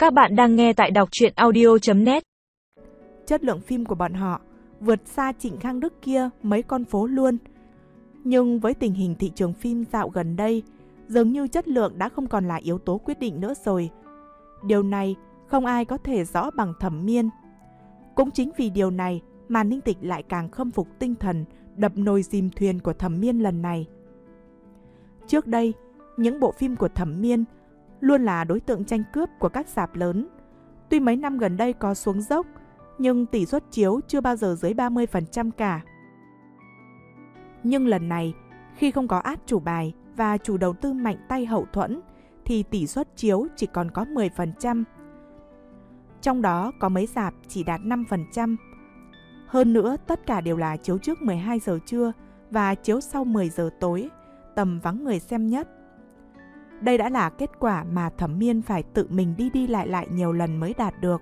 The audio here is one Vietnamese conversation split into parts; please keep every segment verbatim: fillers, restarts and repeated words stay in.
Các bạn đang nghe tại đọc truyện audio chấm net. Chất lượng phim của bọn họ vượt xa Trịnh Khang Đức kia mấy con phố luôn. Nhưng với tình hình thị trường phim dạo gần đây, dường như chất lượng đã không còn là yếu tố quyết định nữa rồi. Điều này không ai có thể rõ bằng Thẩm Miên. Cũng chính vì điều này mà Ninh Tịch lại càng khâm phục tinh thần đập nồi dìm thuyền của Thẩm Miên lần này. Trước đây, những bộ phim của Thẩm Miên luôn là đối tượng tranh cướp của các rạp lớn. Tuy mấy năm gần đây có xuống dốc, nhưng tỷ suất chiếu chưa bao giờ dưới ba mươi phần trăm cả. Nhưng lần này, khi không có át chủ bài và chủ đầu tư mạnh tay hậu thuẫn, thì tỷ suất chiếu chỉ còn có mười phần trăm. Trong đó có mấy rạp chỉ đạt năm phần trăm. Hơn nữa, tất cả đều là chiếu trước mười hai giờ trưa và chiếu sau mười giờ tối, tầm vắng người xem nhất. Đây đã là kết quả mà Thẩm Miên phải tự mình đi đi lại lại nhiều lần mới đạt được.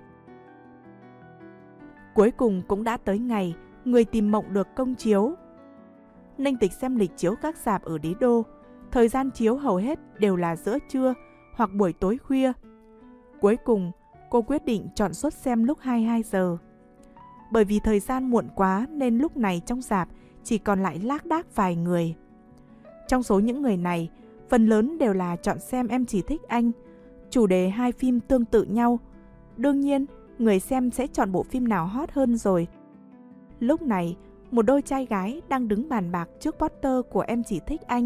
Cuối cùng cũng đã tới ngày Người Tìm Mộng được công chiếu. Ninh Tịch xem lịch chiếu các rạp ở đế đô, thời gian chiếu hầu hết đều là giữa trưa hoặc buổi tối khuya. Cuối cùng, cô quyết định chọn suất xem lúc hai mươi hai giờ. Bởi vì thời gian muộn quá nên lúc này trong rạp chỉ còn lại lác đác vài người. Trong số những người này, phần lớn đều là chọn xem Em Chỉ Thích Anh, chủ đề hai phim tương tự nhau. Đương nhiên, người xem sẽ chọn bộ phim nào hot hơn rồi. Lúc này, một đôi trai gái đang đứng bàn bạc trước poster của Em Chỉ Thích Anh.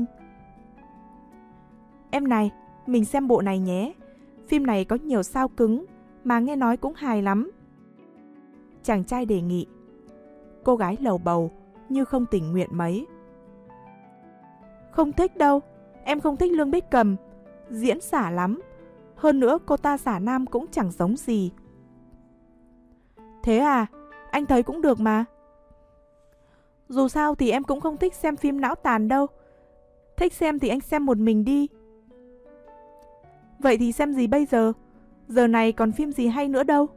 Em này, mình xem bộ này nhé. Phim này có nhiều sao cứng, mà nghe nói cũng hài lắm. Chàng trai đề nghị. Cô gái lầu bầu, như không tình nguyện mấy. Không thích đâu, em không thích Lương Bích Cầm. Diễn xả lắm. Hơn nữa cô ta xả nam cũng chẳng giống gì. Thế à, anh thấy cũng được mà. Dù sao thì em cũng không thích xem phim não tàn đâu. Thích xem thì anh xem một mình đi. Vậy thì xem gì bây giờ? Giờ này còn phim gì hay nữa đâu.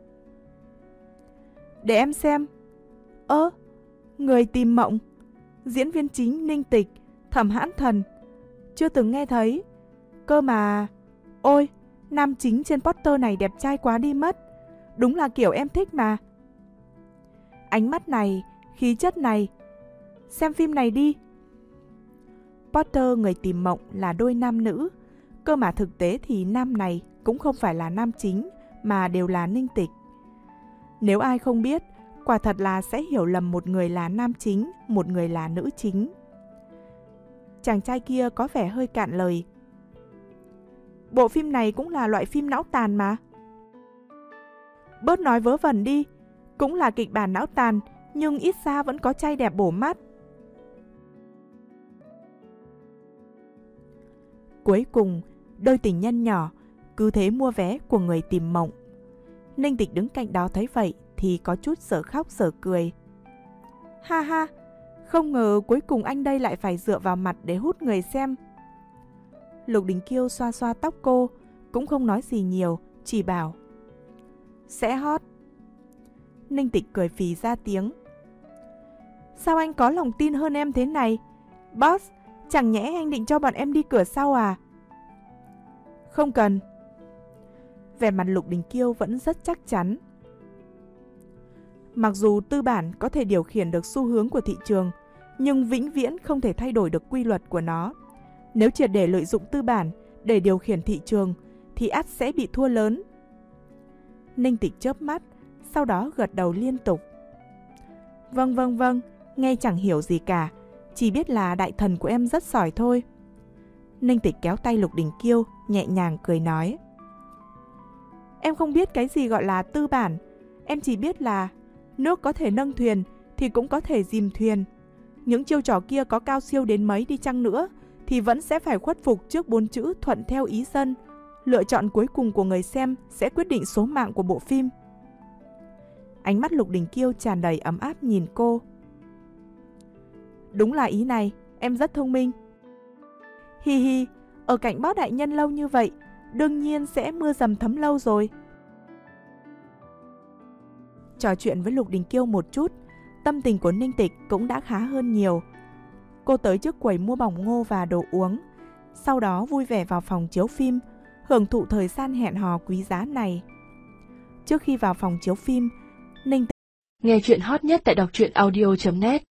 Để em xem. Ơ, Người Tìm Mộng. Diễn viên chính Ninh Tịch, Thẩm Hãn Thần. Chưa từng nghe thấy. Cơ mà... Ôi, nam chính trên poster này đẹp trai quá đi mất. Đúng là kiểu em thích mà. Ánh mắt này, khí chất này. Xem phim này đi. Poster Người Tìm Mộng là đôi nam nữ. Cơ mà thực tế thì nam này cũng không phải là nam chính, mà đều là Ninh Tịch. Nếu ai không biết, quả thật là sẽ hiểu lầm một người là nam chính, một người là nữ chính. Chàng trai kia có vẻ hơi cạn lời. Bộ phim này cũng là loại phim não tàn mà. Bớt nói vớ vẩn đi. Cũng là kịch bản não tàn, nhưng ít ra vẫn có trai đẹp bổ mắt. Cuối cùng, đôi tình nhân nhỏ cứ thế mua vé của Người Tìm Mộng. Ninh Tịch đứng cạnh đó thấy vậy thì có chút dở khóc dở cười. Ha ha, không ngờ cuối cùng anh đây lại phải dựa vào mặt để hút người xem. Lục Đình Kiêu xoa xoa tóc cô, cũng không nói gì nhiều, chỉ bảo sẽ hot. Ninh Tịch cười phì ra tiếng. Sao anh có lòng tin hơn em thế này? Boss, chẳng nhẽ anh định cho bọn em đi cửa sau à? Không cần. Vẻ mặt Lục Đình Kiêu vẫn rất chắc chắn. Mặc dù tư bản có thể điều khiển được xu hướng của thị trường, nhưng vĩnh viễn không thể thay đổi được quy luật của nó. Nếu triệt để lợi dụng tư bản để điều khiển thị trường, thì ắt sẽ bị thua lớn. Ninh Tịch chớp mắt, sau đó gật đầu liên tục. Vâng vâng vâng, nghe chẳng hiểu gì cả, chỉ biết là đại thần của em rất giỏi thôi. Ninh Tịch kéo tay Lục Đình Kiêu, nhẹ nhàng cười nói. Em không biết cái gì gọi là tư bản, em chỉ biết là nước có thể nâng thuyền thì cũng có thể dìm thuyền. Những chiêu trò kia có cao siêu đến mấy đi chăng nữa thì vẫn sẽ phải khuất phục trước bốn chữ thuận theo ý dân. Lựa chọn cuối cùng của người xem sẽ quyết định số mạng của bộ phim. Ánh mắt Lục Đình Kiêu tràn đầy ấm áp nhìn cô. Đúng là ý này, em rất thông minh. Hi hi, ở cạnh Bác đại nhân lâu như vậy, đương nhiên sẽ mưa dầm thấm lâu rồi. Trò chuyện với Lục Đình Kiêu một chút, tâm tình của Ninh Tịch cũng đã khá hơn nhiều. Cô tới trước quầy mua bỏng ngô và đồ uống, sau đó vui vẻ vào phòng chiếu phim, hưởng thụ thời gian hẹn hò quý giá này. Trước khi vào phòng chiếu phim, Ninh Nghe chuyện hot nhất tại đọc truyện audio chấm net